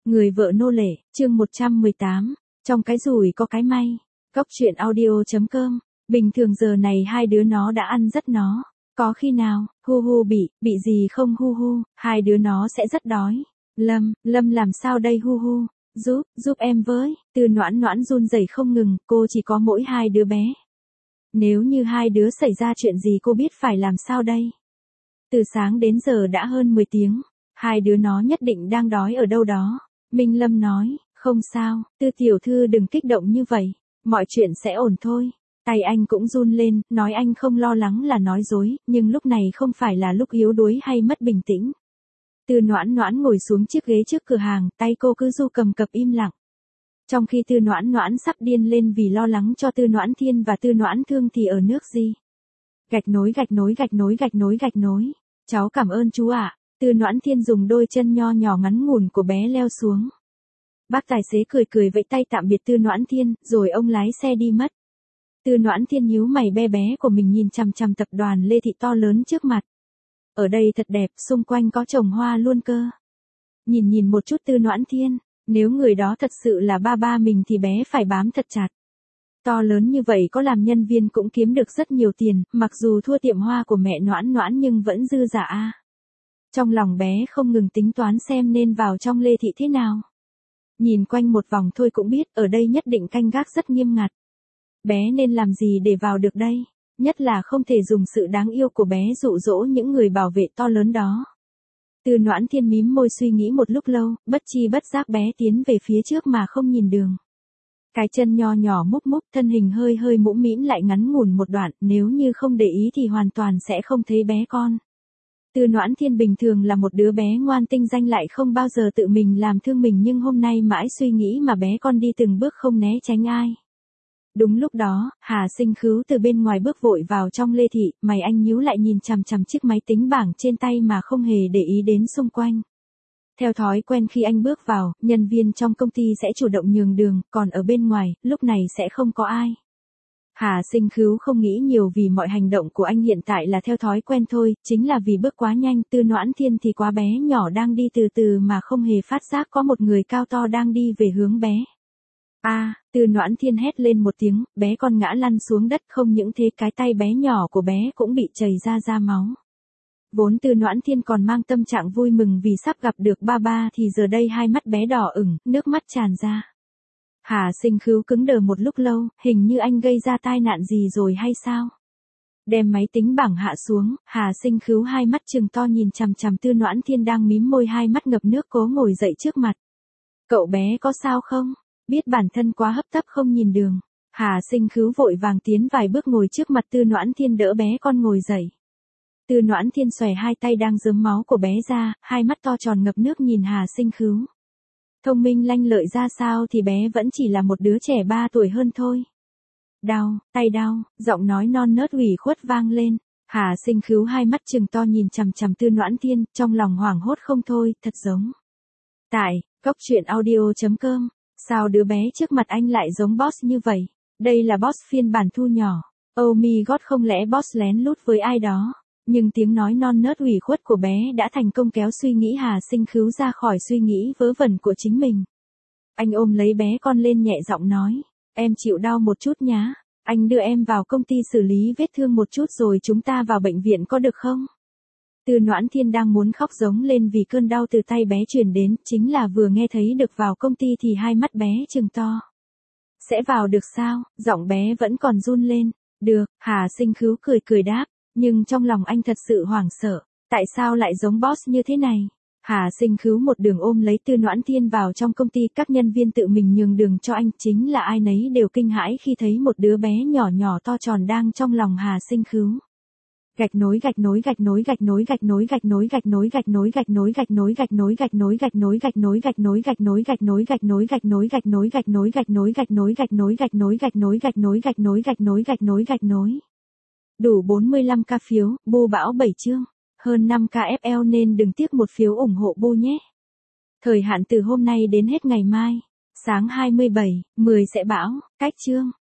Người vợ nô lệ, chương 118, trong cái rủi có cái may. Góc truyện audio.com. Bình thường giờ này hai đứa nó đã ăn rất nó. Có khi nào, hu hu bị gì không hu hu, hai đứa nó sẽ rất đói. Lâm làm sao đây hu hu, giúp em với, Từ Noãn Noãn run rẩy không ngừng, cô chỉ có mỗi hai đứa bé. Nếu như hai đứa xảy ra chuyện gì cô biết phải làm sao đây? Từ sáng đến giờ đã hơn 10 tiếng, hai đứa nó nhất định đang đói ở đâu đó. Minh Lâm nói, không sao, Tư tiểu thư đừng kích động như vậy, mọi chuyện sẽ ổn thôi. Tay anh cũng run lên, nói anh không lo lắng là nói dối, nhưng lúc này không phải là lúc yếu đuối hay mất bình tĩnh. Từ Noãn Noãn ngồi xuống chiếc ghế trước cửa hàng, tay cô cứ du cầm cập im lặng. Trong khi Từ Noãn Noãn sắp điên lên vì lo lắng cho Tư Noãn Thiên và Tư Noãn Thương thì ở nước gì? Gạch nối. Cháu cảm ơn chú ạ. Tư Noãn Thiên dùng đôi chân nho nhỏ ngắn ngủn của bé leo xuống. Bác tài xế cười vẫy tay tạm biệt Tư Noãn Thiên, rồi ông lái xe đi mất. Tư Noãn Thiên nhíu mày bé bé của mình nhìn chằm chằm tập đoàn Lê Thị to lớn trước mặt. Ở đây thật đẹp, xung quanh có trồng hoa luôn cơ. Nhìn một chút Tư Noãn Thiên, nếu người đó thật sự là ba mình thì bé phải bám thật chặt. To lớn như vậy có làm nhân viên cũng kiếm được rất nhiều tiền, mặc dù thua tiệm hoa của mẹ Noãn Noãn nhưng vẫn dư giả a. Trong lòng bé không ngừng tính toán xem nên vào trong Lê Thị thế nào. Nhìn quanh một vòng thôi cũng biết ở đây nhất định canh gác rất nghiêm ngặt. Bé nên làm gì để vào được đây? Nhất là không thể dùng sự đáng yêu của bé dụ dỗ những người bảo vệ to lớn đó. Từ Noãn Thiên mím môi suy nghĩ một lúc lâu, bất chi bất giác bé tiến về phía trước mà không nhìn đường. Cái chân nho nhỏ múc, thân hình hơi mũm mĩm lại ngắn ngủn một đoạn, nếu như không để ý thì hoàn toàn sẽ không thấy bé con. Từ Noãn Thiên bình thường là một đứa bé ngoan tinh danh lại không bao giờ tự mình làm thương mình nhưng hôm nay mãi suy nghĩ mà bé con đi từng bước không né tránh ai. Đúng lúc đó, Hà Sinh Khứu từ bên ngoài bước vội vào trong Lê Thị, mày anh nhíu lại nhìn chằm chằm chiếc máy tính bảng trên tay mà không hề để ý đến xung quanh. Theo thói quen khi anh bước vào, nhân viên trong công ty sẽ chủ động nhường đường, còn ở bên ngoài, lúc này sẽ không có ai. Hà Sinh Khứu không nghĩ nhiều vì mọi hành động của anh hiện tại là theo thói quen thôi, chính là vì bước quá nhanh. Tư Noãn Thiên thì quá bé nhỏ đang đi từ từ mà không hề phát giác có một người cao to đang đi về hướng bé. Tư Noãn Thiên hét lên một tiếng, bé con ngã lăn xuống đất, không những thế cái tay bé nhỏ của bé cũng bị chảy ra máu. Vốn Tư Noãn Thiên còn mang tâm trạng vui mừng vì sắp gặp được ba thì giờ đây hai mắt bé đỏ ửng, nước mắt tràn ra. Hà Sinh Khứu cứng đờ một lúc lâu, hình như anh gây ra tai nạn gì rồi hay sao? Đem máy tính bảng hạ xuống, Hà Sinh Khứu hai mắt trừng to nhìn chằm chằm Tư Noãn Thiên đang mím môi hai mắt ngập nước cố ngồi dậy trước mặt. Cậu bé có sao không? Biết bản thân quá hấp tấp không nhìn đường. Hà Sinh Khứu vội vàng tiến vài bước ngồi trước mặt Tư Noãn Thiên đỡ bé con ngồi dậy. Tư Noãn Thiên xòe hai tay đang rớm máu của bé ra, hai mắt to tròn ngập nước nhìn Hà Sinh Khứu. Thông minh lanh lợi ra sao thì bé vẫn chỉ là một đứa trẻ 3 tuổi hơn thôi. Tay đau, giọng nói non nớt ủy khuất vang lên. Hà Sinh Khứu hai mắt trừng to nhìn chằm chằm Tư Noãn Thiên, trong lòng hoảng hốt không thôi, thật giống. Tại, góc truyện audio.com, sao đứa bé trước mặt anh lại giống boss như vậy? Đây là boss phiên bản thu nhỏ. Oh my god, không lẽ boss lén lút với ai đó? Nhưng tiếng nói non nớt ủy khuất của bé đã thành công kéo suy nghĩ Hà Sinh Khứu ra khỏi suy nghĩ vớ vẩn của chính mình. Anh ôm lấy bé con lên nhẹ giọng nói, em chịu đau một chút nhá, anh đưa em vào công ty xử lý vết thương một chút rồi chúng ta vào bệnh viện có được không? Tư Noãn Thiên đang muốn khóc giống lên vì cơn đau từ tay bé truyền đến, chính là vừa nghe thấy được vào công ty thì hai mắt bé trừng to. Sẽ vào được sao? Giọng bé vẫn còn run lên. Được, Hà Sinh Khứu cười đáp. Nhưng trong lòng anh thật sự hoảng sợ, tại sao lại giống boss như thế này? Hà Sinh Khứu một đường ôm lấy Tư Noãn Thiên vào trong công ty, các nhân viên tự mình nhường đường cho anh, chính là ai nấy đều kinh hãi khi thấy một đứa bé nhỏ to tròn đang trong lòng Hà Sinh Khứu. Gạch nối. Đủ 45k phiếu, Bu Bão 7 chương, hơn 5k FL nên đừng tiếc một phiếu ủng hộ Bu nhé. Thời hạn từ hôm nay đến hết ngày mai, sáng 27/10 sẽ bão, cách chương.